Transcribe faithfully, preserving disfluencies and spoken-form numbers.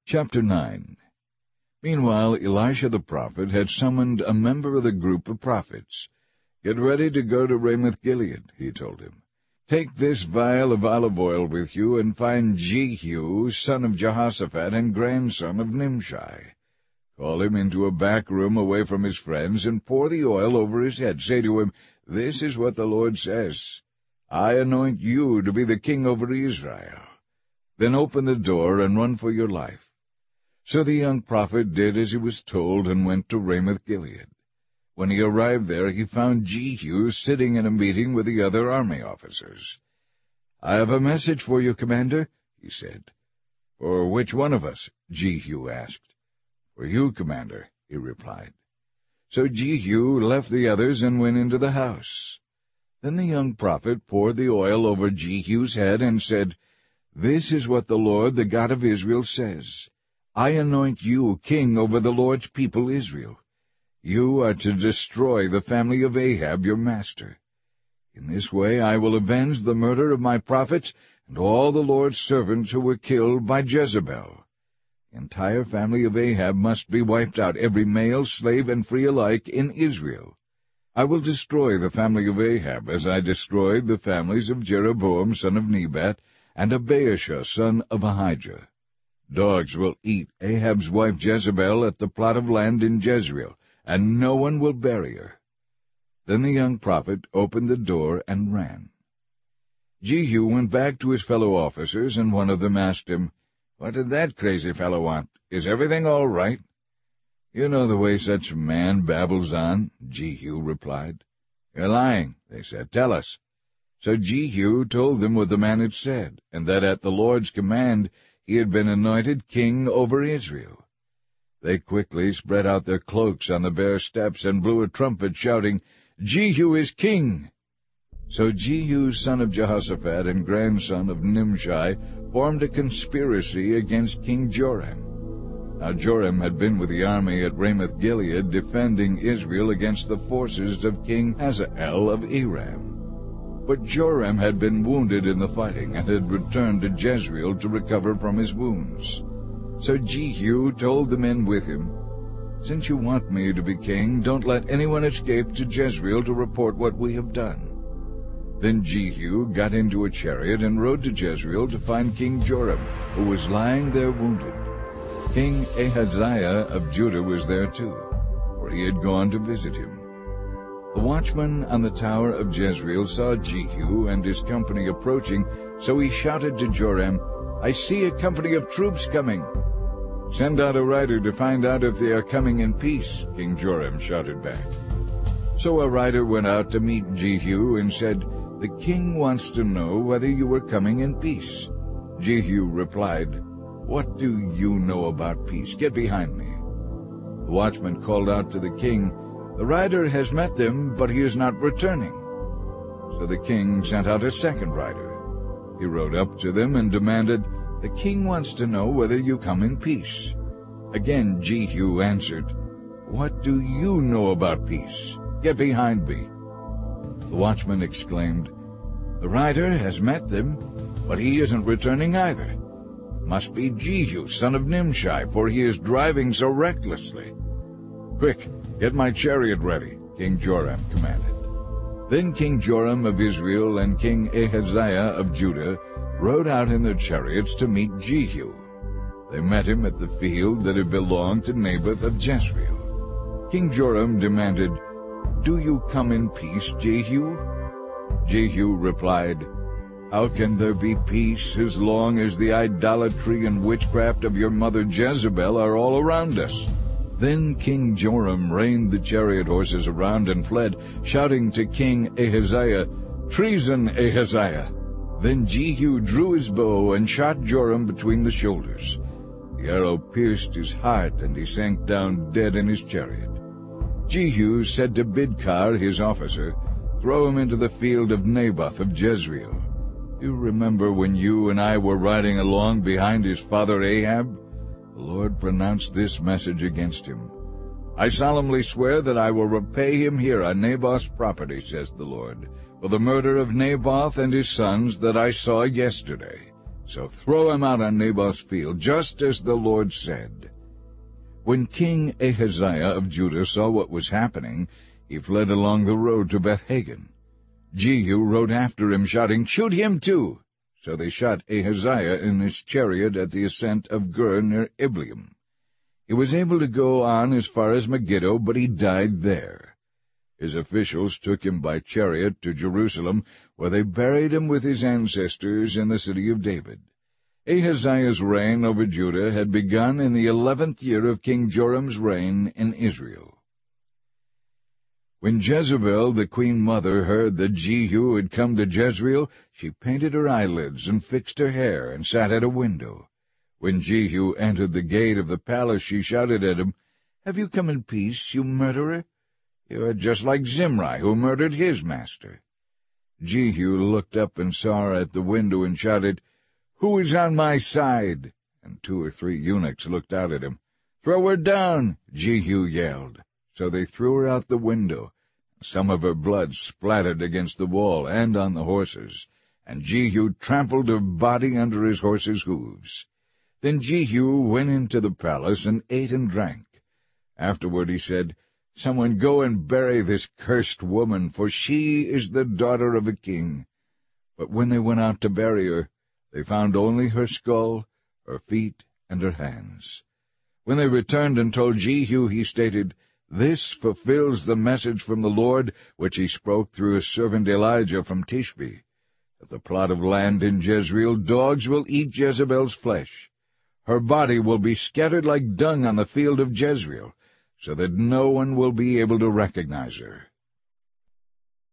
Chapter nine. Meanwhile Elisha the prophet had summoned a member of the group of prophets. "Get ready to go to Ramoth-Gilead," he told him. "Take this vial of olive oil with you, and find Jehu, son of Jehoshaphat and grandson of Nimshi. Call him into a back room away from his friends, and pour the oil over his head. Say to him, 'This is what the Lord says. I anoint you to be the king over Israel.' Then open the door and run for your life." So the young prophet did as he was told and went to Ramoth-Gilead. When he arrived there, he found Jehu sitting in a meeting with the other army officers. "I have a message for you, Commander," he said. "For which one of us?" Jehu asked. "For you, Commander," he replied. So Jehu left the others and went into the house. Then the young prophet poured the oil over Jehu's head and said, "This is what the Lord, the God of Israel, says. I anoint you king over the Lord's people Israel. You are to destroy the family of Ahab your master. In this way I will avenge the murder of my prophets and all the Lord's servants who were killed by Jezebel. The entire family of Ahab must be wiped out, every male, slave, and free alike in Israel. I will destroy the family of Ahab as I destroyed the families of Jeroboam son of Nebat and of Baasha son of Ahijah. Dogs will eat Ahab's wife Jezebel at the plot of land in Jezreel, and no one will bury her." Then the young prophet opened the door and ran. Jehu went back to his fellow officers, and one of them asked him, "What did that crazy fellow want? Is everything all right?" "You know the way such a man babbles on," Jehu replied. "You're lying," they said. "Tell us." So Jehu told them what the man had said, and that at the Lord's command he had been anointed king over Israel. They quickly spread out their cloaks on the bare steps and blew a trumpet, shouting, "Jehu is king!" So Jehu, son of Jehoshaphat and grandson of Nimshi, formed a conspiracy against King Joram. Now Joram had been with the army at Ramoth-Gilead, defending Israel against the forces of King Hazael of Aram. But Joram had been wounded in the fighting, and had returned to Jezreel to recover from his wounds. So Jehu told the men with him, "Since you want me to be king, don't let anyone escape to Jezreel to report what we have done." Then Jehu got into a chariot and rode to Jezreel to find King Joram, who was lying there wounded. King Ahaziah of Judah was there too, for he had gone to visit him. The watchman on the tower of Jezreel saw Jehu and his company approaching, so he shouted to Joram, "I see a company of troops coming." "Send out a rider to find out if they are coming in peace," King Joram shouted back. So a rider went out to meet Jehu and said, "The king wants to know whether you were coming in peace." Jehu replied, "What do you know about peace? Get behind me." The watchman called out to the king, "The rider has met them, but he is not returning." So the king sent out a second rider. He rode up to them and demanded, "The king wants to know whether you come in peace." Again Jehu answered, "What do you know about peace? Get behind me." The watchman exclaimed, "The rider has met them, but he isn't returning either. Must be Jehu, son of Nimshi, for he is driving so recklessly." "Quick, get my chariot ready," King Joram commanded. Then King Joram of Israel and King Ahaziah of Judah rode out in their chariots to meet Jehu. They met him at the field that had belonged to Naboth of Jezreel. King Joram demanded, "Do you come in peace, Jehu?" Jehu replied, "How can there be peace as long as the idolatry and witchcraft of your mother Jezebel are all around us?" Then King Joram reined the chariot horses around and fled, shouting to King Ahaziah, "Treason, Ahaziah!" Then Jehu drew his bow and shot Joram between the shoulders. The arrow pierced his heart, and he sank down dead in his chariot. Jehu said to Bidkar, his officer, "Throw him into the field of Naboth of Jezreel. Do you remember when you and I were riding along behind his father Ahab? The Lord pronounced this message against him. I solemnly swear that I will repay him here on Naboth's property, says the Lord, for the murder of Naboth and his sons that I saw yesterday. So throw him out on Naboth's field, just as the Lord said." When King Ahaziah of Judah saw what was happening, he fled along the road to Beth-Hagen. Jehu rode after him, shouting, "Shoot him too!" So they shot Ahaziah in his chariot at the ascent of Gur near Ibleam. He was able to go on as far as Megiddo, but he died there. His officials took him by chariot to Jerusalem, where they buried him with his ancestors in the city of David. Ahaziah's reign over Judah had begun in the eleventh year of King Joram's reign in Israel. When Jezebel, the queen mother, heard that Jehu had come to Jezreel, she painted her eyelids and fixed her hair and sat at a window. When Jehu entered the gate of the palace, she shouted at him, "Have you come in peace, you murderer? You are just like Zimri, who murdered his master." Jehu looked up and saw her at the window and shouted, "Who is on my side?" And two or three eunuchs looked out at him. "Throw her down," Jehu yelled. So they threw her out the window. Some of her blood splattered against the wall and on the horses, and Jehu trampled her body under his horse's hooves. Then Jehu went into the palace and ate and drank. Afterward he said, "Someone go and bury this cursed woman, for she is the daughter of a king." But when they went out to bury her, they found only her skull, her feet, and her hands. When they returned and told Jehu, he stated, "This fulfills the message from the Lord, which he spoke through his servant Elijah from Tishbe. At the plot of land in Jezreel, dogs will eat Jezebel's flesh. Her body will be scattered like dung on the field of Jezreel, so that no one will be able to recognize her."